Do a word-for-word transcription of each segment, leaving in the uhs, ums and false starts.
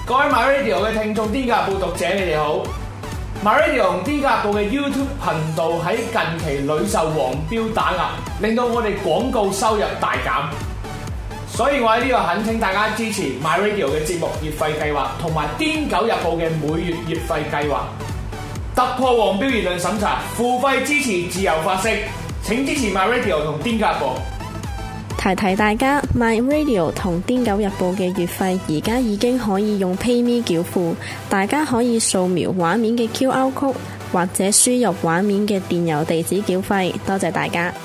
各位 MyRadio 嘅聽眾，《癲狗日報》讀者，你哋好。MyRadio 同《癲狗日報》嘅 YouTube 頻道喺近期屢受黃標打壓，令到我哋廣告收入大減。所以我喺呢度懇請大家支持 MyRadio 嘅節目月費計劃，同埋《癲狗日報》嘅每月月費計劃。突破黃標言論審查，付費支持自由發聲。請支持 MyRadio 同《癲狗日報》。 提提大家 ，My Radio 同《癲狗日報》嘅月費而家已經可以用 PayMe 繳付，大家可以掃描畫面嘅 Q R code 或者輸入畫面嘅電郵地址繳費。多謝大家。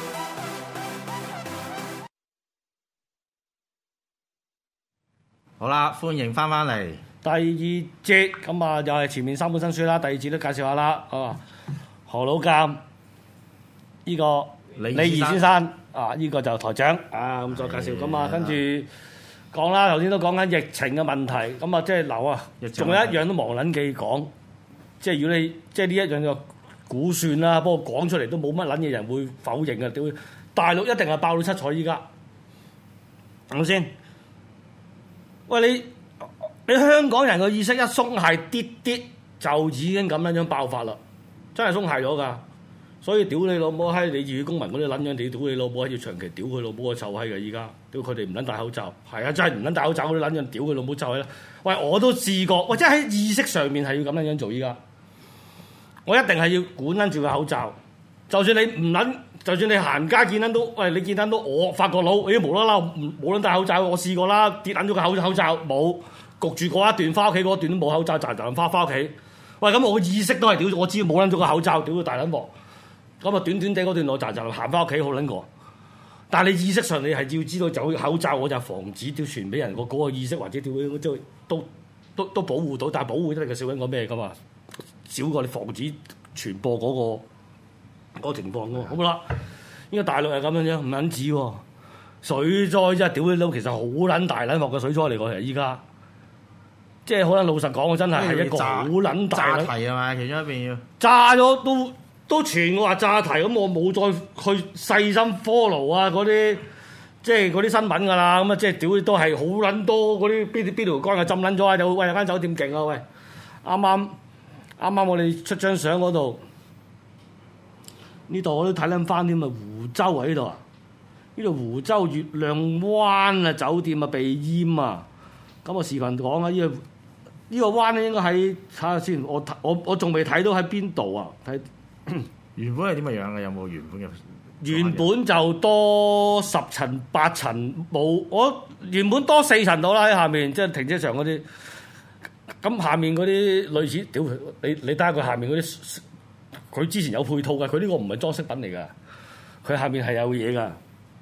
好啦，歡迎翻返嚟第二節，咁啊又係前面三本新書啦，第二節都介紹下啦。啊，何老監呢個李儀先生。啊！呢、這個就台長啊，咁再介紹咁啊，跟住講啦。頭先都講緊疫情嘅問題，咁啊，即係嗱啊，仲有一樣都忘撚記講，即係如果你即係呢一樣嘅估算啦，不過講出嚟都冇乜撚嘢人會否認嘅。屌，大陸一定係爆到七彩依家，係咪先？喂，你你香港人嘅意識一鬆懈啲啲，就已經咁樣樣爆發啦，真係鬆懈咗㗎。所以屌你老母閪！你粵語公民嗰啲撚樣，你屌你老母閪要長期屌佢老母個臭閪嘅依家，屌佢哋唔撚戴口罩，係啊真係唔撚戴口罩嗰啲撚樣屌佢老母臭閪啦！喂，我都試過，喂，即係喺意識上面係要咁樣樣做依家，我一定係要管撚住個口罩，就算你唔撚，就算你行街見撚到，喂你見撚到我法國佬，咦無啦啦冇撚戴口罩，我試過啦，跌撚咗個口口罩冇，焗住嗰一段翻屋企嗰段都冇口罩，賺賺翻翻屋企，喂咁我意識都係屌，我知冇撚咗個口罩，屌到大撚鑊。咁啊，短短地嗰段路就就行翻屋企好撚過，但係你意識上你係要知道，就口罩我就防止掉傳俾人個嗰個意識，或者掉即係都都都保護到，但係保護得你嘅少緊個咩噶嘛？少過你防止傳播嗰、嗰個嗰個情況噶嘛？好啦，依家大陸係咁樣樣，唔撚止喎，水災真係屌你佬，其實好撚大撚鑊嘅水災嚟講，其實依家即係好撚老實講，真係係一個好撚大炸題啊嘛，其中一邊要炸咗都。都傳我話炸題，咁我冇再去細心 follow 啊嗰啲，即係嗰啲新聞㗎啦。咁啊，即係屌都係好撚多嗰啲邊邊條江啊浸撚咗啊！就喂有間酒店勁啊！喂，啱啱啱啱我哋出張相嗰度，呢度我都睇撚翻添啊！湖州啊呢度啊，呢度湖州月亮灣啊酒店啊被淹啊！咁我視頻講啊，呢、呢個呢、呢個灣咧應該喺睇下先，我我我仲未睇到喺邊度啊？睇。 原本係點嘅樣嘅？有冇原本嘅？ 原本就多十層八層冇，我原本多四層到啦喺下面，即係停車場嗰啲。咁下面嗰啲類似，屌你你睇下佢下面嗰啲，佢之前有配套㗎，佢呢個唔係裝飾品嚟㗎，佢下面係有嘢㗎。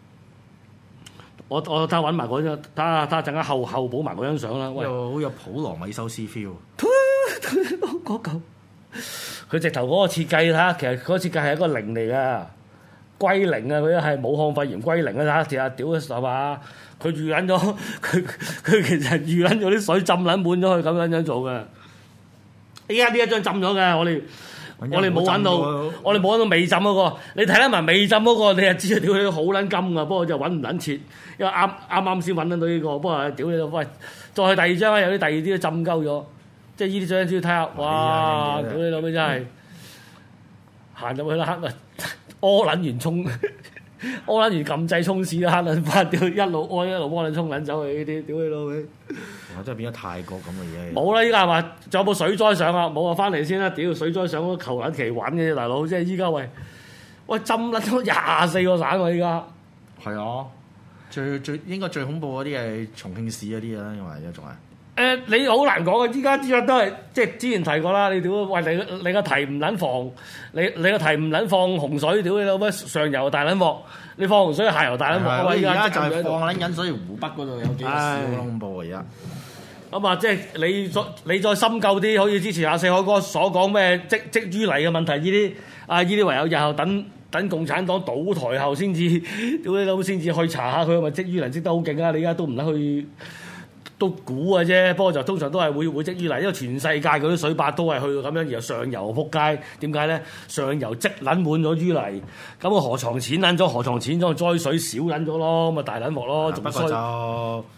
我我睇下揾埋嗰張，睇下睇下陣間後後補埋嗰張相啦。喂， 好有普羅米修斯 feel。 嗰嚿。佢直頭嗰個設計嚇，其實嗰個設計係一個零嚟噶，歸零啊！佢係武漢肺炎歸零啊！睇下屌係嘛？佢預撚咗，佢佢其實預撚咗啲水浸撚滿咗，佢咁樣樣做嘅。依家呢一張浸咗嘅，我哋我哋冇揾到，我哋冇揾到未浸嗰個。你睇得埋未浸嗰個，你就知屌佢好撚金噶。不過就揾唔撚切，因為啱啱啱先揾得到呢個。不過屌你喂，再去第二張啊！有啲第二啲都浸鳩咗。即係呢啲張先要睇下，哇！屌你老味真係行入去啦，黑啊！屙撚完沖，屙撚完撳掣沖屎啦，黑撚翻屌一路屙一路幫你沖撚走去呢啲，屌你老味！ 哇！真係變咗泰國咁嘅嘢。 冇啦，依家係話仲有冇水災上啊？冇啊，翻嚟先啦！屌水災上嗰求撚其玩嘅大佬，即係依家喂喂浸撚咗廿四個省喎！依家係啊，最最應該最恐怖嗰啲係重慶市嗰啲啊，因為而家仲係。 誒、呃、你好難講啊！依家依家都係即係之前提過啦。你屌喂你你個題唔撚防，你你個題唔撚放洪水，屌你老乜上游大撚鑊，你放洪水下游大撚鑊。 我而家就係放撚緊，所以湖北嗰度有幾個市好恐怖啊！而家咁啊，即係你再你再深究啲，好似之前阿四海哥所講咩積積淤泥嘅問題，呢啲啊呢啲唯有日後等等共產黨倒台後先至屌你老先至去查下佢，咪積淤泥積得好勁啊！你而家都唔得去。都估嘅啫，不過就通常都係會會積淤泥，因為全世界嗰啲水壩都係去到咁樣，然後上游撲街，點解咧？上游積撚滿咗淤泥，咁個河床淺撚咗，河床淺咗，災水少撚咗咯，咁咪大撚鑊咯，仲衰。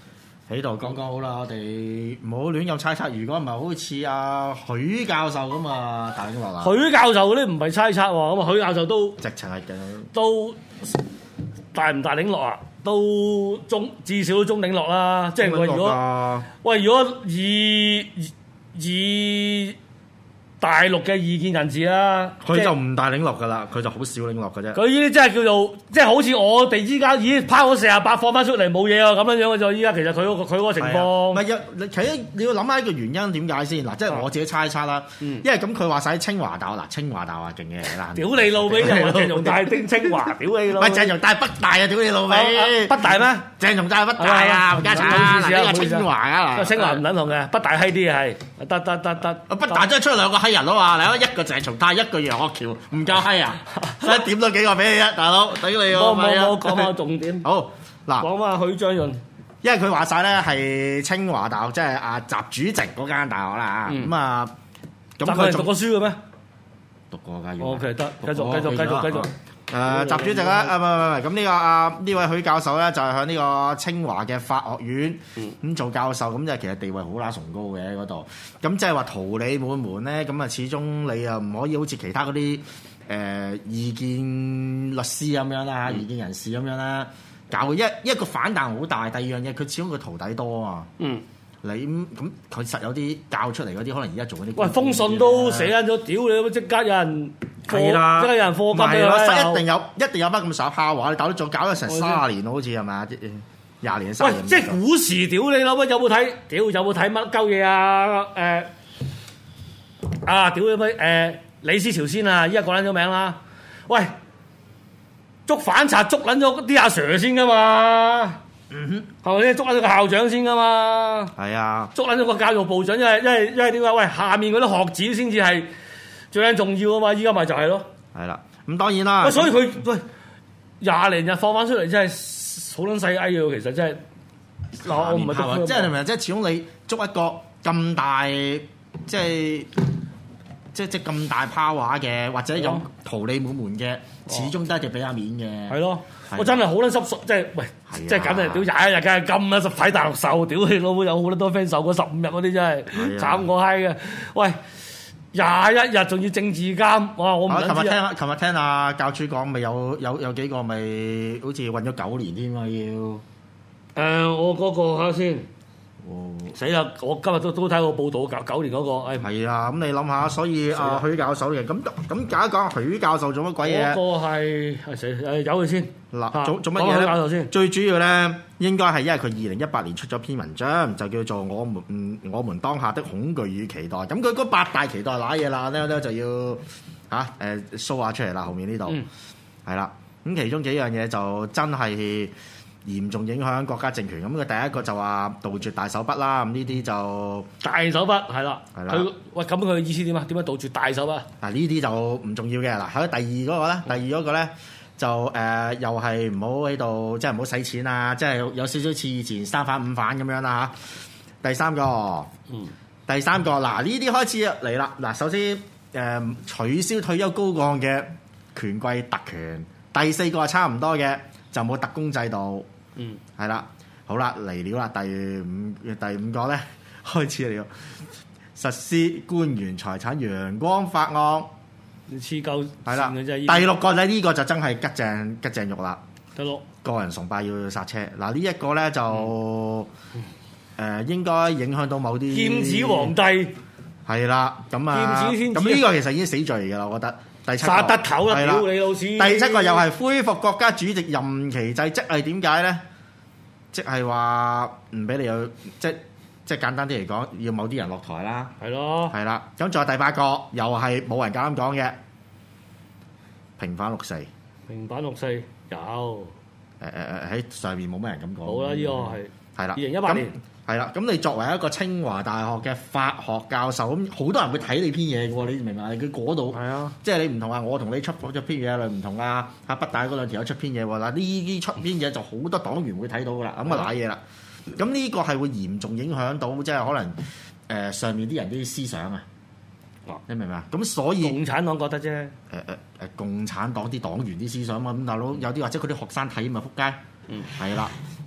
喺度講講好啦，我哋唔好亂咁猜測。如果唔係好似阿許教授咁啊，大英落啦。 許教授嗰啲唔係猜測喎，咁啊許教授都直情係嘅， 都大唔大領落啊？都中至少都中領落啦。即係我如果喂，如果以以大陸嘅意見人士啦， 佢就唔大領落噶啦，佢就好少領落嘅啫。 佢呢啲真係叫做，即係好似我哋依家已經拋咗四十八放翻出嚟冇嘢啊咁樣樣嘅啫。依家其實佢嗰個佢嗰個情況， 唔係啊，你其實你要諗下一個原因點解先嗱，即係我自己猜測啦。因為咁佢話晒清華大學嗱，清華大學勁嘅啦。 屌你老味，又話鄭容大丁清華，屌你老！ 唔係鄭容大北大啊，屌你老味！ 北大咩？ 鄭容大北大啊，唔家產啊，嗱呢個清華啊， 清華唔撚同嘅，北大閪啲係，得得得得。 北大真係出兩個閪人咯嘛，嚟一個鄭松泰，一個楊岳橋，唔夠閪啊！所以點多幾個俾你啊，大佬，頂你個冇肺啊！ 冇冇講下重點。 好嗱， 講翻許章潤， 因為佢話晒咧係清華大學，即係阿習主席嗰間大學啦。咁啊，咁佢讀過書嘅咩？ 讀過㗎。 O K 得，繼續繼續繼續繼續。 誒，習主席咧，啊唔係唔係，咁呢個啊呢位許教授咧就係喺呢個清華嘅法學院咁做教授，咁即係其實地位好乸崇高嘅嗰度。咁即係話桃李滿門咧，咁啊始終你又唔可以好似其他嗰啲誒意見律師咁樣啦，意見人士咁樣啦，搞一一個反彈好大。第二樣嘢，佢始終個徒弟多啊。嗯。你咁咁佢實有啲教出嚟嗰啲，可能而家做嗰啲。喂， 封信都寫緊咗，屌你即刻有人係啦， 即刻有人課金俾佢。一定有，一定有班咁上下話，你搞到仲搞咗成卅年，好似係咪？廿年卅年。 喂，即係古時屌你老乜？有冇睇？屌有冇睇乜鳩嘢啊？誒啊！屌你乜？誒李氏朝鮮啊！依家講撚咗名啦。喂，捉反賊捉撚咗啲阿 Sir 先噶嘛？嗯哼，係咪先捉撚咗個校長先噶嘛？係啊，捉撚咗個教育部長，因為因為因為點解？喂，下面嗰啲學子先至係最緊重要啊嘛！依家咪就係咯。係啦，咁當然啦。所以佢喂廿零日放翻出嚟，真係好撚細翳嘅，其實真係。嗱，我唔係即係你明唔明？即係始終你捉一個咁大，即係即係即係咁大 power 嘅，或者有桃李滿門嘅，始終都係要俾下面嘅。係咯。我真係好撚濕碎，即係喂，即係咁啊！屌廿一日梗係咁啦，十睇大陸受，屌你老母有好多 friend 受過十五日嗰啲真係慘過閪嘅。喂，廿一日仲要政治監，哇！我唔想知啊！琴日聽，琴日聽阿教主講，咪有有有幾個咪好似韞咗九年添啊要。誒，我嗰個睇下先。哦，死啦！我今日都都睇過報道，九九年嗰個，誒係啊，咁你諗下，所以阿許教授嘅咁咁講一講許教授做乜鬼嘢？嗰個係係死誒，由佢先嗱，做做乜嘢咧？教授先，最主要咧，應該係因為佢二零一八年出咗篇文章，就叫做我們嗯我們當下的恐懼與期待。咁佢嗰八大期待揦嘢啦，咧咧就要嚇誒 show 下出嚟啦，後面呢度係啦。咁其中幾樣嘢就真係嚴重影響國家政權，咁佢第一個就話杜絕大手筆啦，咁呢啲就大手筆係啦，係啦。佢喂咁佢意思點啊？點樣杜絕大手筆？嗱呢啲就唔重要嘅。嗱喺第二嗰個咧，第二嗰個咧就誒、呃、又係唔好喺度，即係唔好使錢啊！即係有少少似以前三反五反咁樣啦嚇。第三個，嗯，第三個嗱呢啲開始嚟啦。嗱首先誒、呃、取消退休高幹嘅權貴特權，第四個係差唔多嘅。就冇特工制度，嗯，係啦，好啦，嚟了啦，第五第五個咧開始了，實施官員財產陽光法案，你黐鳩係啦，第六個咧呢、這個就真係吉正吉正肉啦，第六個人崇拜要剎車，嗱呢一個咧就誒、嗯呃、應該影響到某啲劍指皇帝，係啦，咁啊，咁呢個其實已經死罪㗎啦，我覺得。第七個殺得頭啦，屌你老屎！第七個又係恢復國家主席任期制，即係點解咧？即係話唔俾你有，即即係簡單啲嚟講，要某啲人落台啦。係咯，係啦。咁仲有第八個，又係冇人夠膽講嘅，平反六四。平反六四有，誒誒誒喺上面冇乜人咁講。好啦，呢個係係啦，二零一八年。係啦，咁你作為一個清華大學嘅法學教授，咁好多人會睇你篇嘢嘅喎，你明唔明啊？佢嗰度，係啊，即係你唔同啊，我同你出咗篇嘢，你唔同啊，阿北大嗰兩條友出篇嘢喎，嗱呢啲出篇嘢就好多黨員會睇到噶啦，咁啊瀨嘢啦，咁呢個係會嚴重影響到即係可能誒、呃、上面啲人啲思想啊，你明唔明啊？咁所以共產黨覺得啫，誒誒誒共產黨啲黨員啲思想啊嘛，咁大佬有啲或者佢啲學生睇咪撲街，嗯，係啦。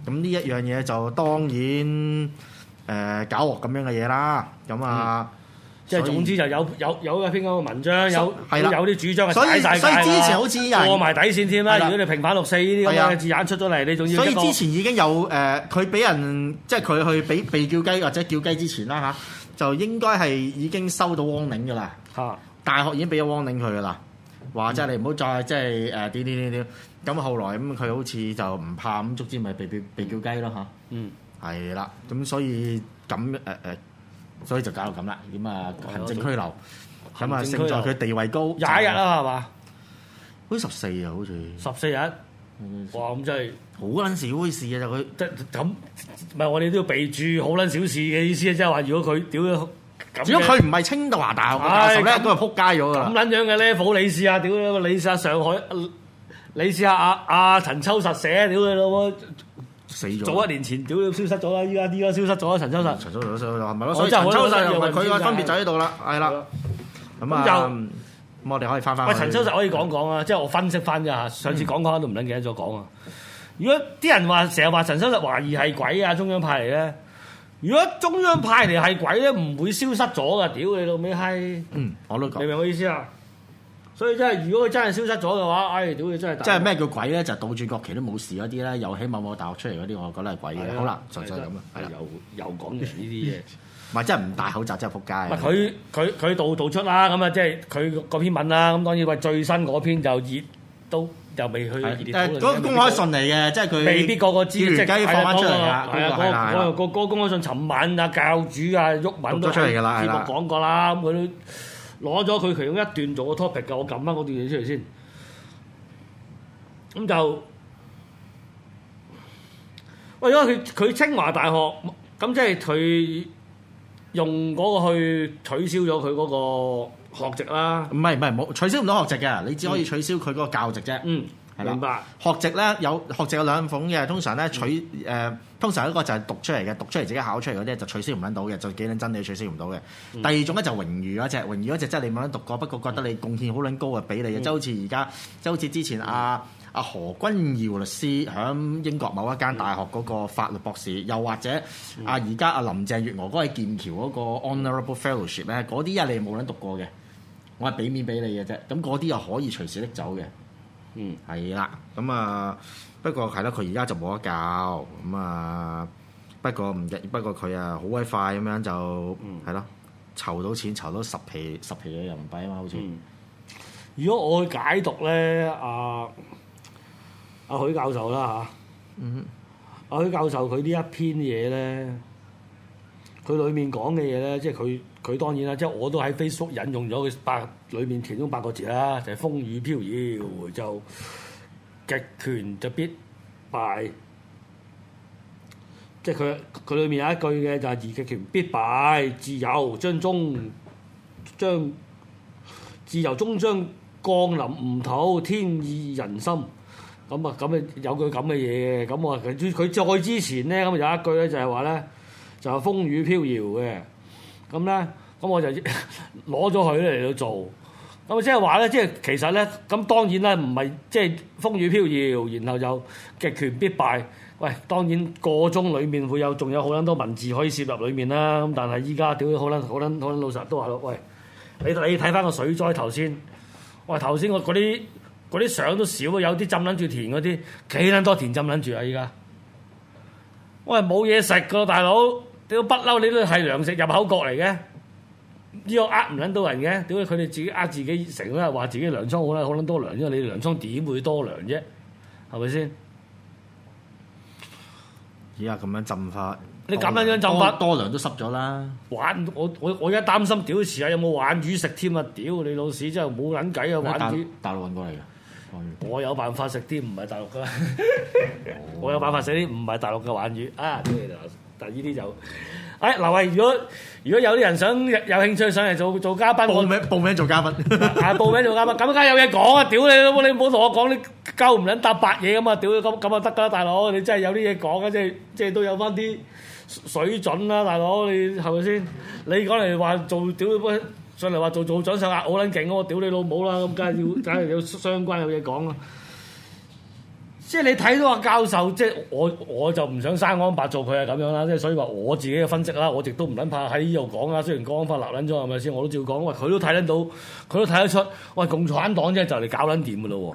咁呢一樣嘢就當然誒、呃、搞鑊咁樣嘅嘢啦。咁啊， 嗯、即係總之就有有有一篇嗰個文章，有係啦， 有啲主張係所以踩晒界所以之前好似有人過埋底線添啦。如果你平反六四呢啲咁嘅字眼出咗嚟，你仲要所以之前已經有誒，佢、呃、俾人即係佢去俾被叫雞或者叫雞之前啦嚇、啊，就應該係已經收到 warning 㗎啦。嚇、啊，大學已經俾咗 warning 佢㗎啦，話即係你唔好再即係誒點點點點。咁後來咁佢好似就唔怕咁，卒之咪被被被叫雞咯嚇。嗯，係啦，咁所以咁誒誒，所以就搞到咁啦。點啊行政拘留，咁啊勝在佢地位高， 廿一日啦係嘛？ 好似十四啊，好似十四日。哇！咁真係好撚小嘅事啊！就佢即咁，唔係我哋都要備註好撚小事嘅意思啊！即係話如果佢屌咗， 如果佢唔係清華大學嘅教授咧，都係撲街咗㗎。 咁撚樣嘅 level，你試下屌你試下上海。你試下阿阿陳秋實寫，屌你老母死咗！早一年前屌消失咗啦，依家依家消失咗陳秋實。 陳秋實消失咗，係咪咯？所以陳秋實又係佢個分別就喺度啦，係啦。咁啊，咁我哋可以翻翻。喂， 陳秋實可以講講啊，即係我分析翻㗎。上次講講都唔撚記得咗講啊。如果啲人話成日話陳秋實懷疑係鬼啊，中央派嚟咧，如果中央派嚟係鬼咧，唔會消失咗㗎。屌你老味閪！ 嗯，我都講。 明唔明我意思啊？所以真係，如果佢真係消失咗嘅話，唉，屌你真係！ 即係咩叫鬼咧？就倒轉國旗都冇事嗰啲咧，又喺某某大學出嚟嗰啲，我覺得係鬼嘅。好啦，純粹係咁啊，係啦， 又又講完呢啲嘢， 唔係真係唔戴口罩真係撲街。 唔係佢佢佢道道出啦，咁啊即係佢嗰篇文啦，咁當然喂最新嗰篇就熱都又未去熱烈討論。 誒，公開信嚟嘅，即係佢未必個個知，即係放翻出嚟㗎。 係啊，嗰個個公開信，尋晚啊教主啊鬱文都出嚟㗎啦，係啦， 講過啦，咁佢都。攞咗佢其中一段做個 topic 㗎，我撳翻嗰段嘢出嚟先。咁就，喂，因為佢佢清華大學，咁即係佢用嗰個去取消咗佢嗰個學籍啦。唔係唔係冇取消唔到學籍嘅，你只可以取消佢嗰個教籍啫。嗯。 明白。 學籍咧有學籍有兩種嘅，通常咧取誒、呃，通常一個就係讀出嚟嘅，讀出嚟自己考出嚟嗰啲就取消唔撚到嘅，就幾撚真你取消唔到嘅。嗯、第二種咧就榮譽嗰隻，榮譽嗰隻即係你冇撚讀過，不過覺得你貢獻好撚高啊，俾你嘅，即係好似而家，即係好似之前阿、啊、阿、啊、何君堯律師喺英國某一間大學嗰個法律博士，又或者啊而家阿林鄭月娥嗰個劍橋嗰個 Honourable Fellowship 咧，嗰啲啊你冇撚讀過嘅，我係俾面俾你嘅啫，咁嗰啲又可以隨時拎走嘅。嗯，係啦，咁啊，不過係啦，佢而家就冇得教，咁啊，不過唔不過佢啊好鬼快咁樣就係咯，籌、嗯、到錢，籌到十皮十皮嘅人民幣啊嘛，好似、嗯。 如果我去解讀咧，阿、啊、阿、啊、許教授啦嚇，嗯，阿、啊、許教授佢呢一篇嘢咧，佢裡面講嘅嘢咧，即係佢佢當然啦，即係我都喺 Facebook 引用咗佢八裏面其中八個字啦，就係、是、風雨飄搖，就極權就必敗。即係佢佢裏面有一句嘅就係、是、而極權必敗，自由將終將自由終將降臨吾土，天意人心。咁啊咁啊有句咁嘅嘢嘅，咁我佢佢再之前咧咁有一句咧就係話咧就係、是、風雨飄搖嘅，咁咧。咁我就攞咗佢咧嚟到做，咁啊即係話咧，即係其實咧，咁當然咧唔係即係風雨飄搖，然後就極權必敗。喂，當然個中裡面會有仲有好撚多文字可以攝入裡面啦。咁但係依家屌好撚好撚好撚老實都話咯，喂，你你睇翻個水災頭先，喂頭先我嗰啲嗰啲相都少啊，有啲浸撚住田嗰啲幾撚多田浸撚住啊依家。喂冇嘢食㗎大佬，屌不嬲你都係糧食入口國嚟嘅。呢個呃唔撚到人嘅，點解佢哋自己呃自己成日話自己糧倉好啦，好撚多糧，因為你糧倉點會多糧啫？係咪先？ 而家咁樣浸法， 你咁樣樣浸法， 多糧都濕咗啦。 玩我我我而家擔心，屌時下有冇鯇魚食添啊？屌你老屎真係冇撚計啊！鯇魚大陸運過嚟嘅， 我有辦法食啲唔係大陸嘅，我有辦法食啲唔係大陸嘅鯇魚啊！但係呢啲就。誒嗱喂，如果如果有啲人想有興趣上嚟做做嘉賓， 報名報名做嘉賓， 係報名做嘉賓，咁梗係有嘢講啊！屌你老母，你唔好同我講啲鳩唔撚搭白嘢咁啊！屌咁咁啊得㗎啦，大佬，你真係有啲嘢講啊！即係即係都有翻啲水準啦，大佬，你係咪先？你講嚟話做屌上嚟話做做掌上壓好撚勁喎！屌你老母啦，咁梗係要梗係有相關有嘢講啊！ 即係你睇到阿教授，即係我我就唔想生安白做佢係咁樣啦，即係所以話我自己嘅分析啦，我亦都唔撚怕喺呢度講啦。雖然講法立撚咗係咪先，我都照講。喂，佢都睇得到，佢都睇得出，喂，共產黨真係就嚟搞撚掂㗎咯喎，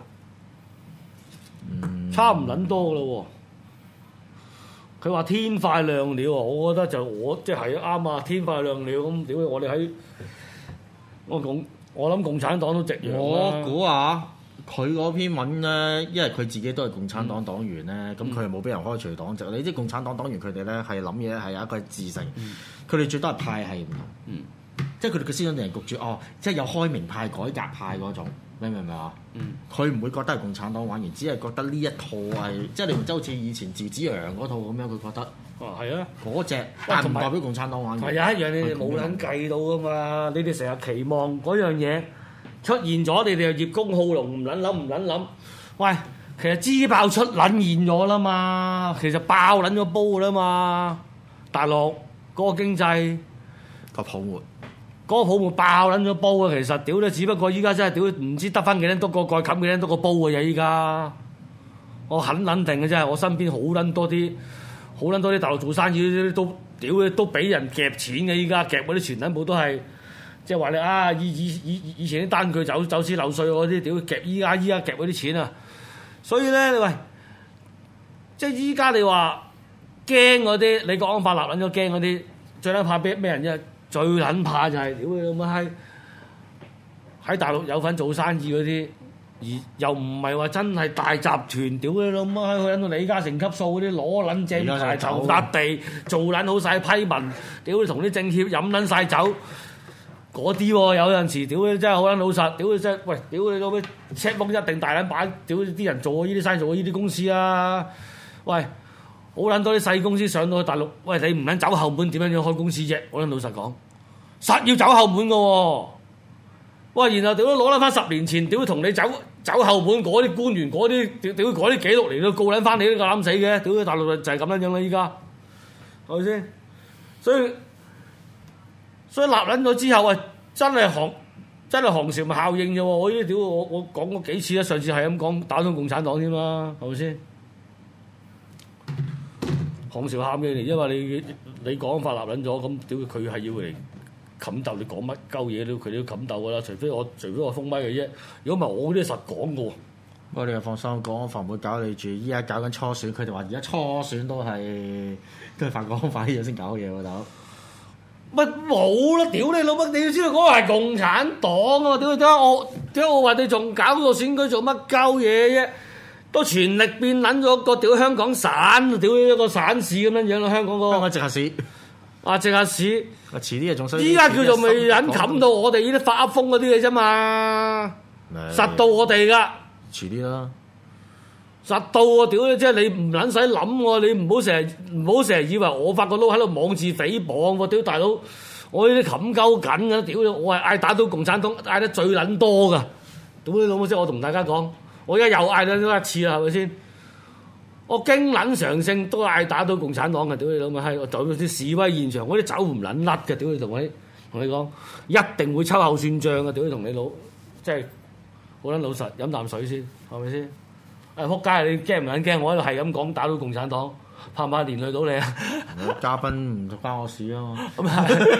嗯、差唔撚多㗎咯喎。佢話天快亮了，我覺得就我即係啱啊！天快亮了咁，屌我哋喺我共我諗共產黨都直揚啦。 我估下。佢嗰篇文咧，因為佢自己都係共產黨黨員咧，咁佢係冇俾人開除黨籍。你知共產黨黨員佢哋咧係諗嘢係有一個自性，佢哋最多係派系唔同，嗯、即係佢哋嘅思想定係焗住哦，即係有開明派、改革派嗰種，明唔明啊？佢唔、嗯、會覺得係共產黨玩完，只係覺得呢一套係即係你唔知好似以前趙紫陽嗰套咁樣，佢覺得哦係啊， 嗰隻但係唔代表共產黨玩。 係有一樣你哋冇撚計到噶嘛，你哋成日期望嗰樣嘢。出現咗，你哋又葉公好龍，唔撚諗唔撚諗。喂，其實支爆出撚現咗啦嘛，其實爆撚咗煲啦嘛。大陸嗰個經濟個泡沫， 嗰個泡沫爆撚咗煲啊！其實屌咧，只不過依家真係屌唔知得翻幾多個蓋冚幾多個煲嘅啫。依家我肯撚定嘅真係，我身邊好撚多啲，好撚多啲大陸做生意都屌都俾人夾錢嘅。依家夾嗰啲全撚部都係。即係話你啊，以以以以前啲單據走走私漏稅嗰啲，屌夾依家依家夾嗰啲錢啊！所以咧，你喂，即係依家你話驚嗰啲，你國安法立撚咗驚嗰啲，最撚怕咩咩人啫？最撚怕就係屌你老母閪喺大陸有份做生意嗰啲，而又唔係話真係大集團，屌你老母閪去撚到李嘉誠級數嗰啲攞撚正牌頭笪地，做撚好晒批文，屌你同啲政協飲撚晒酒。嗰啲喎，有陣時屌你真係好撚老實，屌你真係，喂，屌你老味 check book 一定大撚擺，屌啲人做過呢啲生意，做過呢啲公司啊，喂，好撚多啲細公司上到去大陸，喂，你唔撚走後門點樣樣開公司啫？我撚老實講，實要走後門嘅喎，喂，然後屌都攞撚翻十年前，屌同你走走後門嗰啲官員嗰啲，屌屌嗰啲記錄嚟到告撚翻你都夠膽死嘅，屌大陸就係咁樣樣啦，依家係咪先？所以。所以立撚咗之後啊，真係行真係寒蟬效應啫喎！我呢啲屌我我講過幾次啦，上次係咁講打通共產黨添啦，係咪先？寒蟬效應嚟，因為你你講法立撚咗，咁屌佢係要嚟冚鬥，你講乜鳩嘢都佢都冚鬥噶啦，除非我除非我封咪嘅啫。如果唔係我啲實講過。 不過你又放心，國安法唔會搞你住。依家搞緊初選，佢哋話而家初選都係都係犯國安法呢樣先搞嘢喎，大佬。 乜冇啦！屌你老乜！你要知道嗰個係共產黨啊！屌你點解我點解我話你仲搞個選舉做乜鳩嘢啫？都全力變撚咗個屌香港省，屌一個省市咁樣樣咯，香港個香港直轄市啊，直轄市啊，遲啲啊仲衰。依家叫做未撚冚到我哋呢啲發瘋嗰啲嘅啫嘛，實到我哋噶。 遲啲啦。 實到喎，屌你！即係你唔撚使諗喎，你唔好成日唔好成日以為我發個撈喺度妄自菲薄喎，屌大佬！我呢啲冚鳩緊㗎，屌我係嗌打倒共產黨嗌得最撚多㗎，屌你老母！即係我同大家講，我而家又嗌咗一次啦，係咪先？我經撚常性都嗌打倒共產黨嘅，屌你老母閪！我走到啲示威現場，我啲走唔撚甩嘅，屌你同我同你講，一定會秋後算賬嘅，屌你同你老，即係好撚老實，飲啖水先，係咪先？誒仆街！你驚唔撚驚？我喺度係咁講打到共產黨，怕唔怕連累到你啊？ 嘉賓唔關我事啊嘛。 咁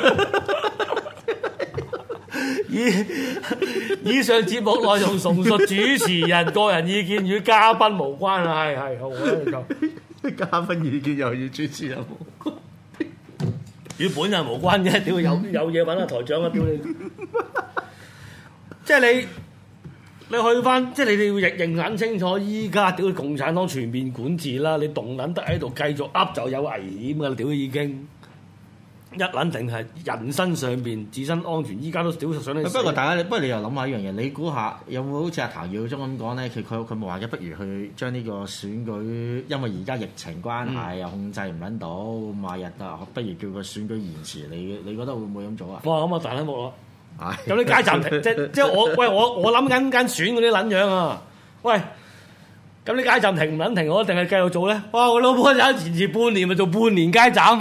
係。以以上節目內容純屬主持人個人意見，與嘉賓無關啊！係係好啊，就嘉賓意見又要主持人無關， 與本人無關嘅，屌有有嘢揾阿台長啊！屌你，即係你。你去翻，即係你哋要認認撚清楚，依家屌共產黨全面管治啦！你動撚得喺度繼續噏就有危險噶啦！屌已經一撚定係人身上邊自身安全，依家都屌上你。 不過大家，不過你又諗下一樣嘢，你估下有冇好似阿譚耀宗咁講咧？佢佢佢冇話嘅，不如去將呢個選舉，因為而家疫情關係又控制唔撚到，馬日啊，不如叫個選舉延遲。你你覺得會唔會咁做啊？ 哇！咁啊大撚幕咯〜咁啲街站停，即即我喂我我諗緊間選嗰啲撚樣啊！喂，咁啲街站停唔撚停，我一定係繼續做咧？哇！我老婆有延遲半年咪做半年街站，黐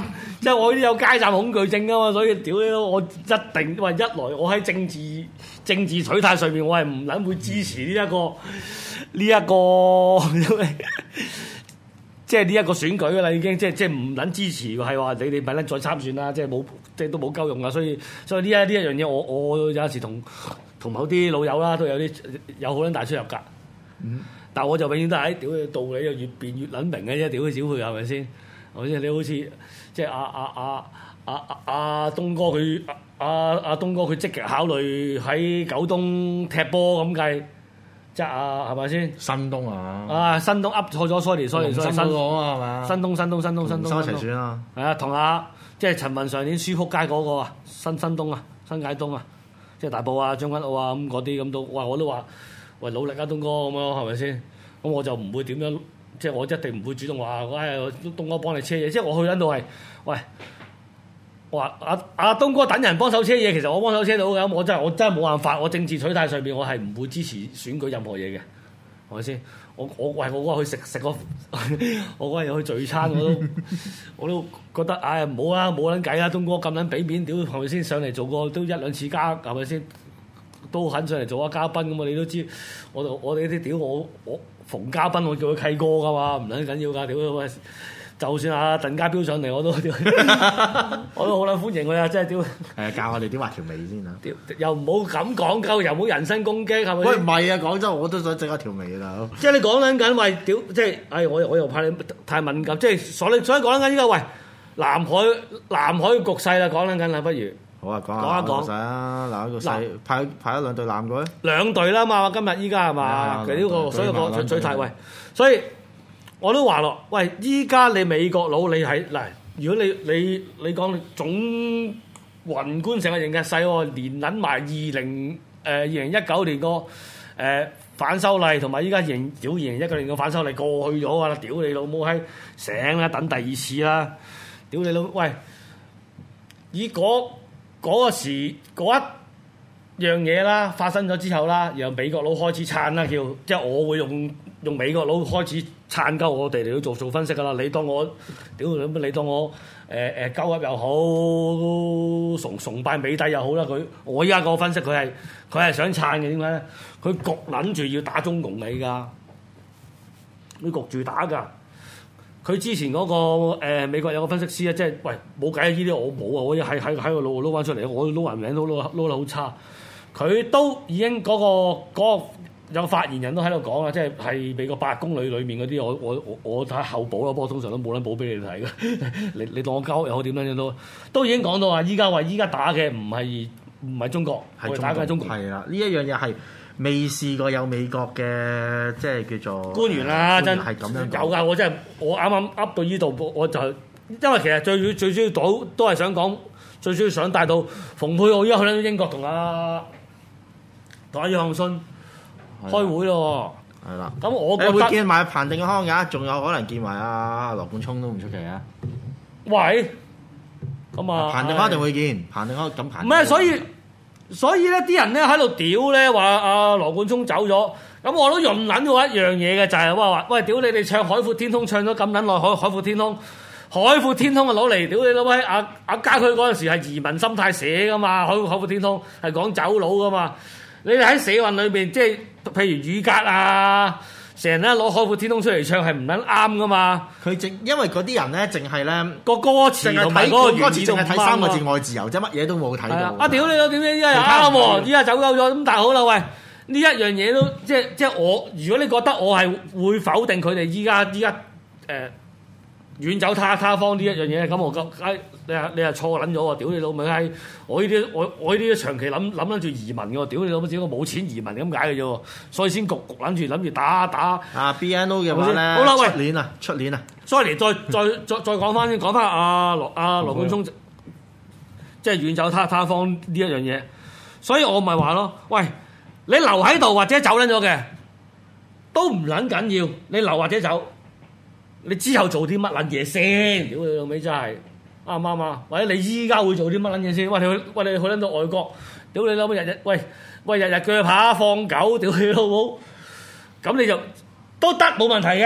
即係我呢啲有街站恐懼症啊嘛，所以屌你我一定喂一來我喺政治政治取態上面，我係唔撚會支持呢、這、一個呢一、這個，即係呢一個選舉啦，已經即係即係唔撚支持，係話你哋咪撚再參選啦，即係冇即係都冇鳩用啦，所以所以呢一呢一樣嘢，我我有陣時同同某啲老友啦，都有啲有好撚大出入㗎。嗯，但係我就永遠都係屌你道理就越辯越撚明嘅啫，屌佢小佢係咪先？係咪先？你好似即係阿阿阿阿阿阿東哥佢阿阿東哥佢積極考慮喺九東踢波咁計，即係阿係咪先？ 新東啊！ 啊，新東噏錯咗 sorry sorry sorry 新東啊係嘛？ 新東新東新東新東收齊選啊！ 係啊，同阿即係陳雲上年輸撲街嗰個啊，新新東啊，新界東啊，即係大埔啊、將軍澳啊咁嗰啲咁都，哇！我都話喂努力啊，東哥咁咯，係咪先？咁我就唔會點樣。即係我一定唔會主動話，唉，東哥幫你車嘢。即係我去緊度係，喂，我話阿阿東哥等人幫手車嘢，其實我幫手車到嘅。我真係我真係冇辦法，我政治取態上邊我係唔會支持選舉任何嘢嘅，係咪先？我我喂我嗰日去食食個，我嗰日去聚餐我都我都覺得唉唔好啦，冇撚計啦，東哥咁撚俾面，屌係咪先上嚟做過都一兩次家係咪先？都肯上嚟做下嘉賓咁啊！你都知我我哋啲屌我我逢嘉賓我叫佢契哥噶嘛，唔撚緊要㗎，屌喂！就算阿鄧家彪上嚟我都我都好撚歡迎佢啊！真係屌誒教我哋點畫條眉先啊！ 屌又唔好咁講鳩，又冇人身攻擊係咪？ 喂唔係啊！廣州我都想整下條眉啊！ 即係你講緊緊喂屌，即係唉我我又怕你太敏感，即係所你所以講緊依家喂南海南海局勢啦，講緊緊啦，不如。 好啊，講下講一講啊！嗱，個細派派咗兩隊男嘅， 兩隊啦嘛，今日依家係嘛？佢呢個所以個最大喂，所以我都話咯，喂，依家你美國佬你係嗱，如果你你你講總宏觀成個形勢喎，連撚埋二零誒二零一九年個誒反修例同埋依家仍屌二零一九年個反修例過去咗㗎啦，屌你老母閪醒啦，等第二次啦，屌你老喂，以嗰嗰個時嗰一樣嘢啦，發生咗之後啦，然後美國佬開始撐啦，叫即係我會用用美國佬開始撐鳩我哋嚟到做做分析噶啦。你當我屌你當我誒誒鳩噏又好，崇崇拜美帝又好啦。佢我依家個分析佢係佢係想撐嘅，點解咧？佢焗撚住要打中共你㗎，佢焗住打㗎。佢之前嗰、那個、呃、美國有個分析師啊，即係喂冇計啊！呢啲我冇啊，我喺喺喺個腦撈翻出嚟，我撈人名都撈撈得好差。佢都已經嗰、那個那個有發言人都喺度講啊，即係係美國白宮裏裏面嗰啲，我我我我睇後補啦，不過通常都冇撚補俾你睇嘅。你你當我交又好點樣都都已經講到話，依家話依家打嘅唔係唔係中國，係打嘅係中國。 係啦，呢一樣嘢係。未試過有美國嘅即係叫做官員啦，真係咁樣有㗎！我真係我啱啱噏到呢度，我就因為其實最最主要都都係想講，最主要想帶到蓬佩奧依家去到英國同阿同阿約翰遜開會咯。 係啦， 咁我覺得會見埋彭定康㗎，仲有可能見埋阿羅冠聰都唔出奇啊！ 喂，咁啊， 彭定康一定會見，彭定康咁彭。 唔係，所以。所以咧，啲人咧喺度屌咧，話阿羅冠聰走咗，咁我都用撚過一樣嘢嘅，就係話話，喂，屌你哋唱海闊天空唱咗咁撚耐，海海闊天空，海闊天空啊攞嚟，屌你老味，阿阿家駒嗰陣時係移民心態寫噶嘛，海海闊天空係講走佬噶嘛，你哋喺社運裏邊，即係譬如雨格啊，成日咧攞海闊天空出嚟唱係唔撚啱噶嘛， 佢淨因為嗰啲人咧，淨係咧個歌詞同埋嗰個原詞淨係睇三個字愛自由啫，乜嘢都冇睇到。 啊屌你老點解依家又啱喎？依家走鳩咗咁，但係好啦，喂，呢一樣嘢都即係即係我，如果你覺得我係會否定佢哋依家依家誒遠走他他方呢一樣嘢，咁我咁唉你係你係錯撚咗喎！屌你老味閪！我呢啲我我呢啲長期諗諗撚住移民嘅喎！屌你老母只不過冇錢移民咁解嘅啫喎，所以先焗焗撚住諗住打打啊 B N O 嘅話咧， 好啦喂， 出年啊出年啊 ，sorry 再再再再講翻先，講翻阿羅阿羅冠聰，即係遠走他他方呢一樣嘢，所以我咪話咯，喂，你留喺度或者走撚咗嘅都唔撚緊要，你留或者走。你之後做啲乜撚嘢先？屌你老味真係啱唔啱啊？或者你依家會做啲乜撚嘢先？喂你去喂你去撚到外國，屌你老母日日喂喂日日鋸扒放狗，屌你老母，咁你就都得冇問題嘅。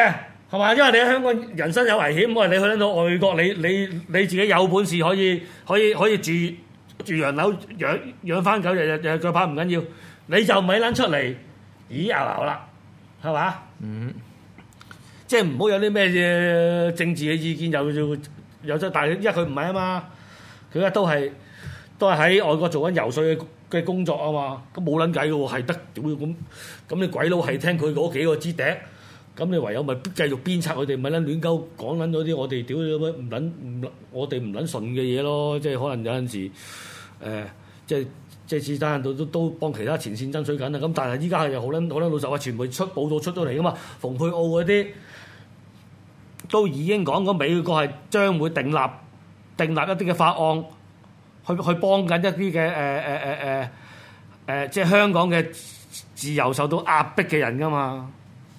係嘛？因為你喺香港人身有危險，我話你去到外國，你你你自己有本事可以可以可以住住洋樓養養翻狗，日日日腳跑唔緊要，你就咪撚出嚟咦牛牛啦，係嘛？ 嗯， 即係唔好有啲咩嘅政治嘅意見，又又又即係，但係因為佢唔係啊嘛，佢而家都係都係喺外國做緊游説嘅嘅工作啊嘛，咁冇撚計嘅喎，係得屌咁咁你鬼佬係聽佢嗰幾個支笛。咁你唯有咪繼續鞭策佢哋，咪撚亂鳩講撚咗啲我哋屌你乜唔撚唔我哋唔撚順嘅嘢咯，即係可能有陣時誒、呃，即係即係是但度都都幫其他前線爭取緊啦。咁但係依家係又好撚好撚老實話，傳媒出報道出咗嚟噶嘛，蓬佩奧嗰啲都已經講過美國係將會訂立訂立一啲嘅法案，去去幫緊一啲嘅誒誒誒誒誒，即係香港嘅自由受到壓迫嘅人噶嘛。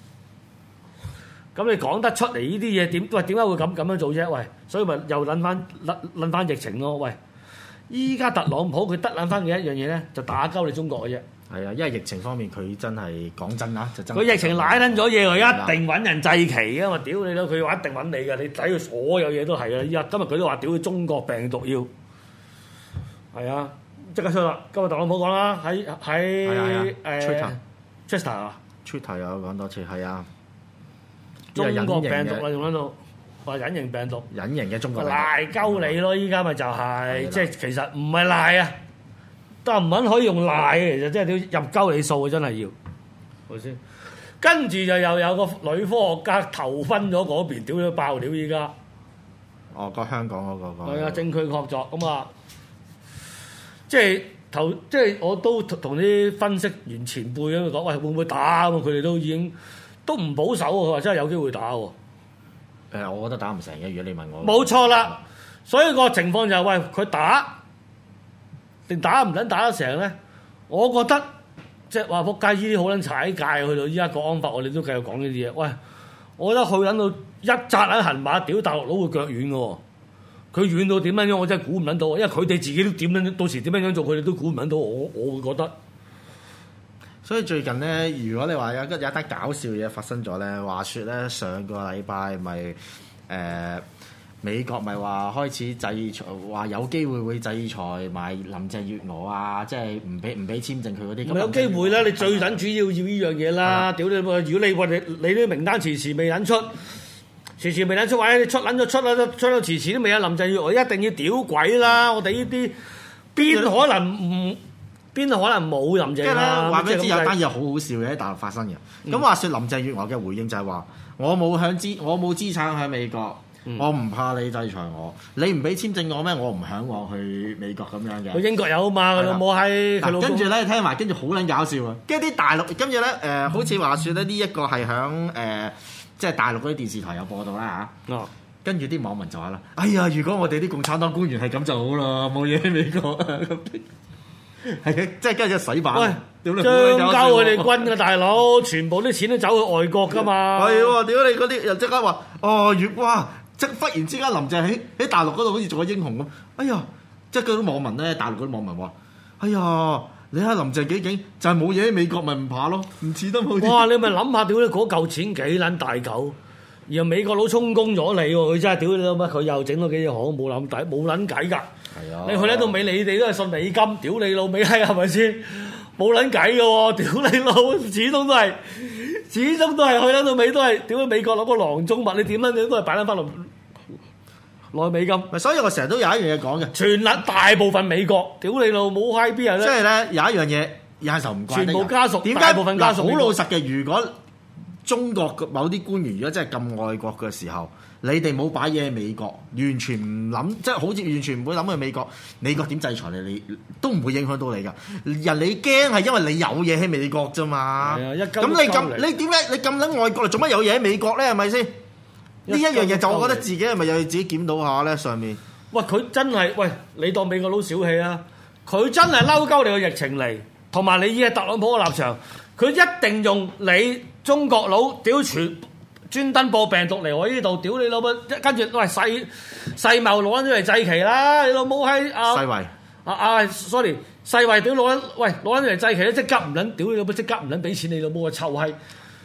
咁你講得出嚟呢啲嘢點？喂，點解會咁咁樣做啫？喂，所以咪又諗翻諗諗翻疫情咯。喂，依家特朗普佢得諗翻嘅一樣嘢咧，就打鳩你中國嘅啫。係啊，因為疫情方面佢真係講真啊，就真。 佢疫情賴撚咗嘢，佢一定揾人祭旗啊嘛！屌你咯，佢話一定揾你嘅，你睇佢所有嘢都係啊！依家今日佢都話屌佢中國病毒要係啊，即刻出啦！今日特朗普講啦，喺喺誒 Twitter 啊 ，Twitter 有講多次，係啊。 中國病毒啦，用喺度話隱形病毒， 隱形嘅中國病毒賴鳩你咯！依家咪就係、是，即係其實唔係賴啊，都唔肯可以用賴嘅，其實即係要入鳩你數啊！真係要，係咪先？跟住就又有個女科學家投分咗嗰邊，屌咗爆料依家。 哦，個香港嗰、那個。係啊，證據確鑿咁啊！即係頭，即係我都同啲分析員前輩咁講，喂，會唔會打？佢哋都已經。都唔保守喎，佢話真係有機會打喎。 誒，我覺得打唔成嘅。如果你問我， 冇錯啦。所以個情況就係、是，喂，佢打定打唔撚打得成咧？我覺得即係話仆街，呢啲好撚踩界，去到依家國安法，我哋都繼續講呢啲嘢。喂，我覺得去撚到一紮撚行馬，屌大陸佬會腳軟嘅喎。佢軟到點樣樣，我真係估唔撚到。因為佢哋自己都點樣，到時點樣樣做，佢哋都估唔撚到。我我會覺得。 所以最近咧，如果你話有有一單搞笑嘢發生咗咧，話說咧上個禮拜咪誒美國咪話開始制裁，話有機會會制裁埋林鄭月娥啊，即係唔俾唔俾簽證佢嗰啲。咁有機會啦，你最緊主要要呢樣嘢啦，屌你！如果你話你你啲名單遲遲未撚出，遲遲未撚出，或者你出撚咗出啦，出到遲遲都未有林鄭月娥，一定要屌鬼啦！我哋呢啲邊可能唔？邊度可能冇林鄭啊？ 話俾你知有單嘢好好笑嘅喺大陸發生嘅。咁、嗯、話說林鄭月娥嘅回應就係話：我冇響資，我冇資產喺美國，嗯、我唔怕你制裁我。你唔俾簽證我咩？我唔響我去美國咁樣嘅。 佢英國有啊嘛，佢老母喺。 跟住咧聽埋，跟住好撚搞笑啊！跟住啲大陸，跟住咧誒，好似話說咧呢一個係響誒，即係大陸嗰啲電視台有播到啦嚇。哦。跟住啲網民就話啦：哎呀，如果我哋啲共產黨官員係咁就好啦，冇嘢喺美國啊咁。係嘅，即係跟住洗版。喂， 將交佢哋軍嘅大佬，全部啲錢都走去外國噶嘛。 係喎，屌你嗰啲又即刻話，哦，越哇，即忽然之間林鄭喺喺大陸嗰度好似做個英雄咁。哎呀，即係嗰啲網民咧，大陸嗰啲網民話：哎呀，你睇林鄭幾勁，就係冇嘢喺美國咪唔怕咯，唔似得冇。 哇！你咪諗下，屌你嗰嚿錢幾撚大嚿？然後美國佬充公咗你喎，佢真係屌你老乜？佢又整咗幾隻行，冇諗底，冇撚計㗎。係啊！你去咧到尾，你哋都係信美金，屌你老味閪係咪先？冇撚計嘅喎，屌你老，始終都係，始終都係去咧到尾都係，屌你美國攞個囊中物，你點樣你都係擺撚翻落內美金。 所以我成日都有一樣嘢講嘅， 全撚大部分美國，屌你老母閪邊人咧？ 即係咧有一樣嘢，有時候唔怪得人。 全部家屬， 點解部分家屬好老實嘅？如果中國某啲官員如果真係咁愛國嘅時候，你哋冇擺嘢喺美國，完全唔諗，即係好似完全唔會諗去美國。美國點制裁你，你都唔會影響到你㗎。人你驚係因為你有嘢喺美國啫嘛。係啊，一咁你咁你點解你咁撚愛國，做乜有嘢喺美國咧？係咪先？呢一樣嘢就我覺得自己係咪又要自己檢討下咧？上面喂，佢真係喂，你當美國佬小氣啊？佢真係嬲鳩你個疫情嚟，同埋你依係特朗普嘅立場，佢一定用你中國佬屌全。專登播病毒嚟我呢度，屌你老母！跟住喂世世貿攞咗嚟祭旗啦，你老母喺啊世衛啊啊 sorry 世衛屌攞撚喂攞撚嚟祭旗咧，即刻唔撚屌你老母，即刻唔撚俾錢你老母啊臭閪！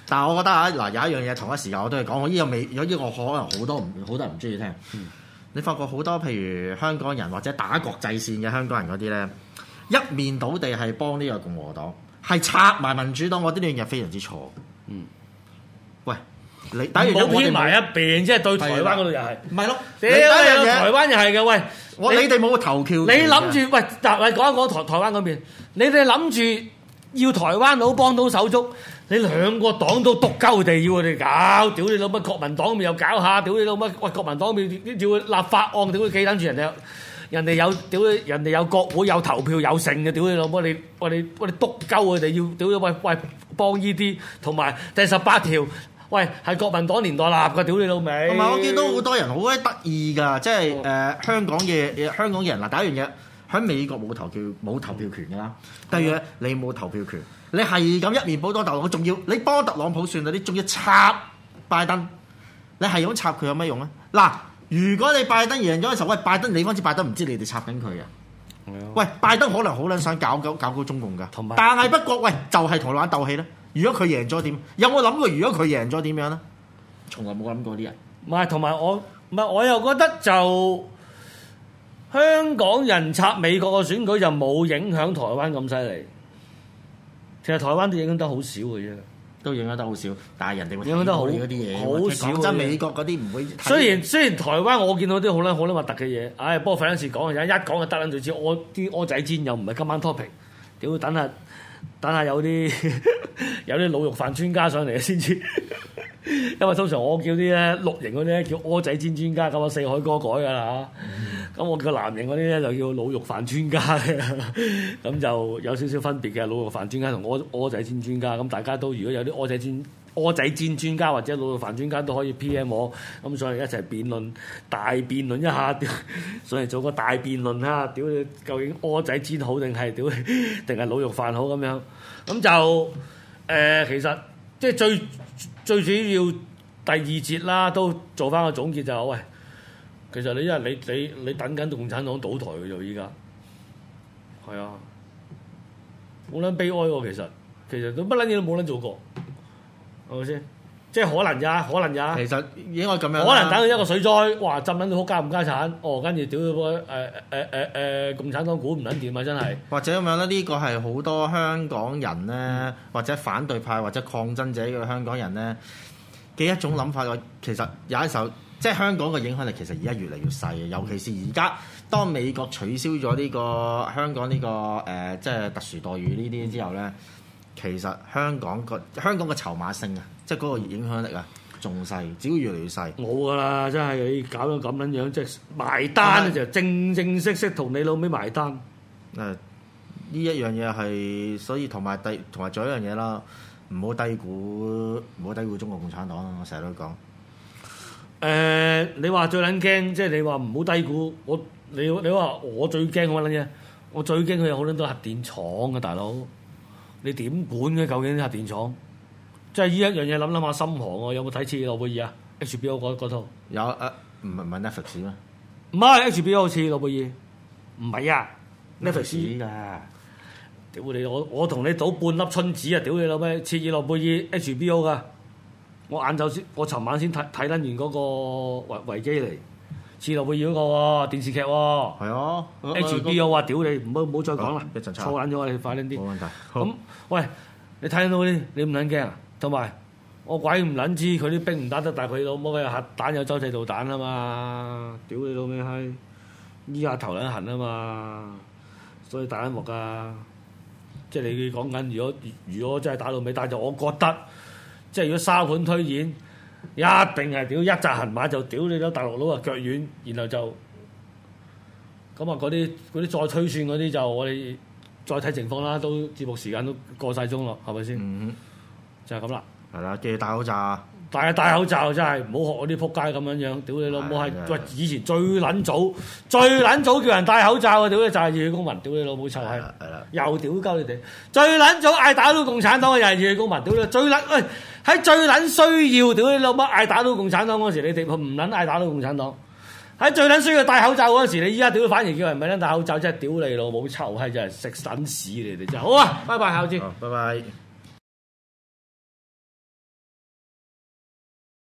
但係我覺得啊，嗱有一樣嘢同一時間我都係講，我呢個未有呢個可能好多唔好多人唔中意聽。嗯、你發覺好多譬如香港人或者打國際線嘅香港人嗰啲咧，一面倒地係幫呢個共和黨，係拆埋民主黨，我覺得呢樣嘢非常之錯。嗯，喂。你冇偏埋一邊，即係對台灣嗰度又係， 唔係咯？ 屌你台灣又係嘅，喂！ 我你哋冇投票， 你諗住喂？嗱，我講一講台台灣嗰邊，你哋諗住要台灣佬幫到手足，你兩個黨都篤鳩地要佢哋搞，屌你老乜國民黨咪又搞下，屌你老乜喂國民黨咪要立法案，屌你幾等住人哋，人哋有屌你人哋有國會有投票有剩嘅，屌你老乜你我哋我哋篤鳩佢哋要屌你喂喂幫依啲，同埋第十八條。喂，係國民黨年代立嘅，屌你老味！ 同埋我見到好多人好鬼得意㗎，即係誒、呃、香港嘅香港嘅人嗱，第一樣嘢喺美國冇投票冇投票權㗎啦，第二樣你冇投票權，你係咁一面補多特朗普，仲要你幫特朗普算啦，你仲要插拜登，你係咁插佢有咩用啊？嗱，如果你拜登贏咗嘅時候，喂拜登你方知拜登唔知你哋插緊佢啊？喂，拜登可能好撚想搞搞搞高中共㗎，但係不過喂就係同佢玩鬥氣咧。如果佢贏咗點？有冇諗過如果佢贏咗點樣咧？從來冇諗過啲人。 唔係，同埋我唔係，我又覺得就香港人插美國嘅選舉就冇影響台灣咁犀利。其實台灣都影響得好少嘅啫， 都影響得好少。但係人哋會影響得好嗰啲嘢， 好少。 講真，美國嗰啲唔會。 雖然雖然台灣我見到啲好撚好撚核突嘅嘢，唉，不過費事講啊！一講就得撚，就似屙啲蚵仔煎又唔係今晚 topic，屌等下。等下有啲有啲滷肉飯專家上嚟先知，因為通常我叫啲咧綠營嗰啲咧叫蚵仔煎專家，咁啊四海哥改噶啦嚇，咁、嗯、我叫藍營嗰啲咧就叫滷肉飯專家嘅，咁就有少少分別嘅滷肉飯專家同蚵蚵仔煎專家，咁大家都如果有啲蚵仔煎蚵仔煎專家或者滷肉飯專家都可以 P M 我，咁所以一齊辯論大辯論一下，所以做個大辯論嚇，屌你究竟蚵仔煎好定係屌定係滷肉飯好咁樣？咁就誒、呃、其實即係最最主要第二節啦，都做翻個總結就係、喂，其實你因為你你你等緊共產黨倒台嘅啫，依家係啊，好撚悲哀喎！其實其實都乜撚嘢都冇撚做過。係咪先？即係可能咋，可能咋。其實應該咁樣。可能等佢一個水災，哇！浸撚到家唔家產，哦，跟住屌到誒誒誒誒誒共產黨估唔撚掂啊！真係。或者咁樣咧，呢、這個係好多香港人咧，嗯、或者反對派或者抗爭者嘅香港人咧嘅一種諗法。嗯、其實有一時候，即係香港嘅影響力其實而家越嚟越細嘅，尤其是而家當美國取消咗呢、這個香港呢、這個誒、呃、即係特殊待遇呢啲之後咧。其實香港個香港嘅籌碼性啊，即係嗰個影響力啊，仲細，只會越嚟越細。冇㗎啦，真係你搞到咁撚樣，即係埋單就正正式式同你老味埋單。誒，呢一樣嘢係，所以同埋第同埋仲有一樣嘢啦，唔好低估，唔好低估中國共產黨啊！我成日都講。誒、呃，你話最撚驚，即係你話唔好低估我。你你話我最驚嗰撚嘢，我最驚佢有好撚多核電廠嘅大佬。你點管嘅？究竟啲核電廠？即係呢一樣嘢諗諗下心寒喎。有冇睇《切爾諾貝爾》啊 ？H B O 嗰套有誒，唔係唔係 Netflix 咩？唔係 H B O 好似《切爾諾貝爾》，唔係啊 Netflix 㗎。屌你！我我同你賭半粒春子啊！屌你老咩？《切爾諾貝爾》H B O 㗎。我晏晝先，我尋晚先睇睇撚完嗰個維維基尼。切爾諾貝爾嗰個喎電視劇喎，係啊 ，H B O 話屌你，唔好唔好再講啦，一陣錯撚咗我哋快啲啲。冇問題。咁喂，你睇到啲，你唔撚驚啊？同埋我鬼唔撚知佢啲兵唔打得，但係佢老母嘅核彈有洲際導彈啊嘛！屌你老味閪，依下頭撚痕啊嘛！所以大撚鑊㗎，即係你講緊，如果如果真係打到尾，但係我覺得，即係如果沙盤推演。一定係屌一紮行馬就屌你咗大陸佬啊腳軟，然後就咁啊嗰啲嗰啲再推算嗰啲就我哋再睇情況啦，都節目時間都過晒鐘咯，係咪先？嗯，就係咁啦。係啦，記住戴口罩。但係戴口罩真係唔好學嗰啲撲街咁樣樣，屌你老母係喂！以前最撚早最撚早叫人戴口罩啊！屌你就係熱血公民，屌你老母臭閪！係啦，又屌鳩你哋！最撚早嗌打倒共產黨嘅又係熱血公民，屌你最撚喂！喺最撚需要，屌你老母嗌打倒共產黨嗰時，你哋唔撚嗌打倒共產黨。喺最撚需要戴口罩嗰時，你依家屌反而叫人唔撚戴口罩，真係屌你老母臭閪，真係食撚屎你哋真係。好啊，拜拜，下次。拜拜。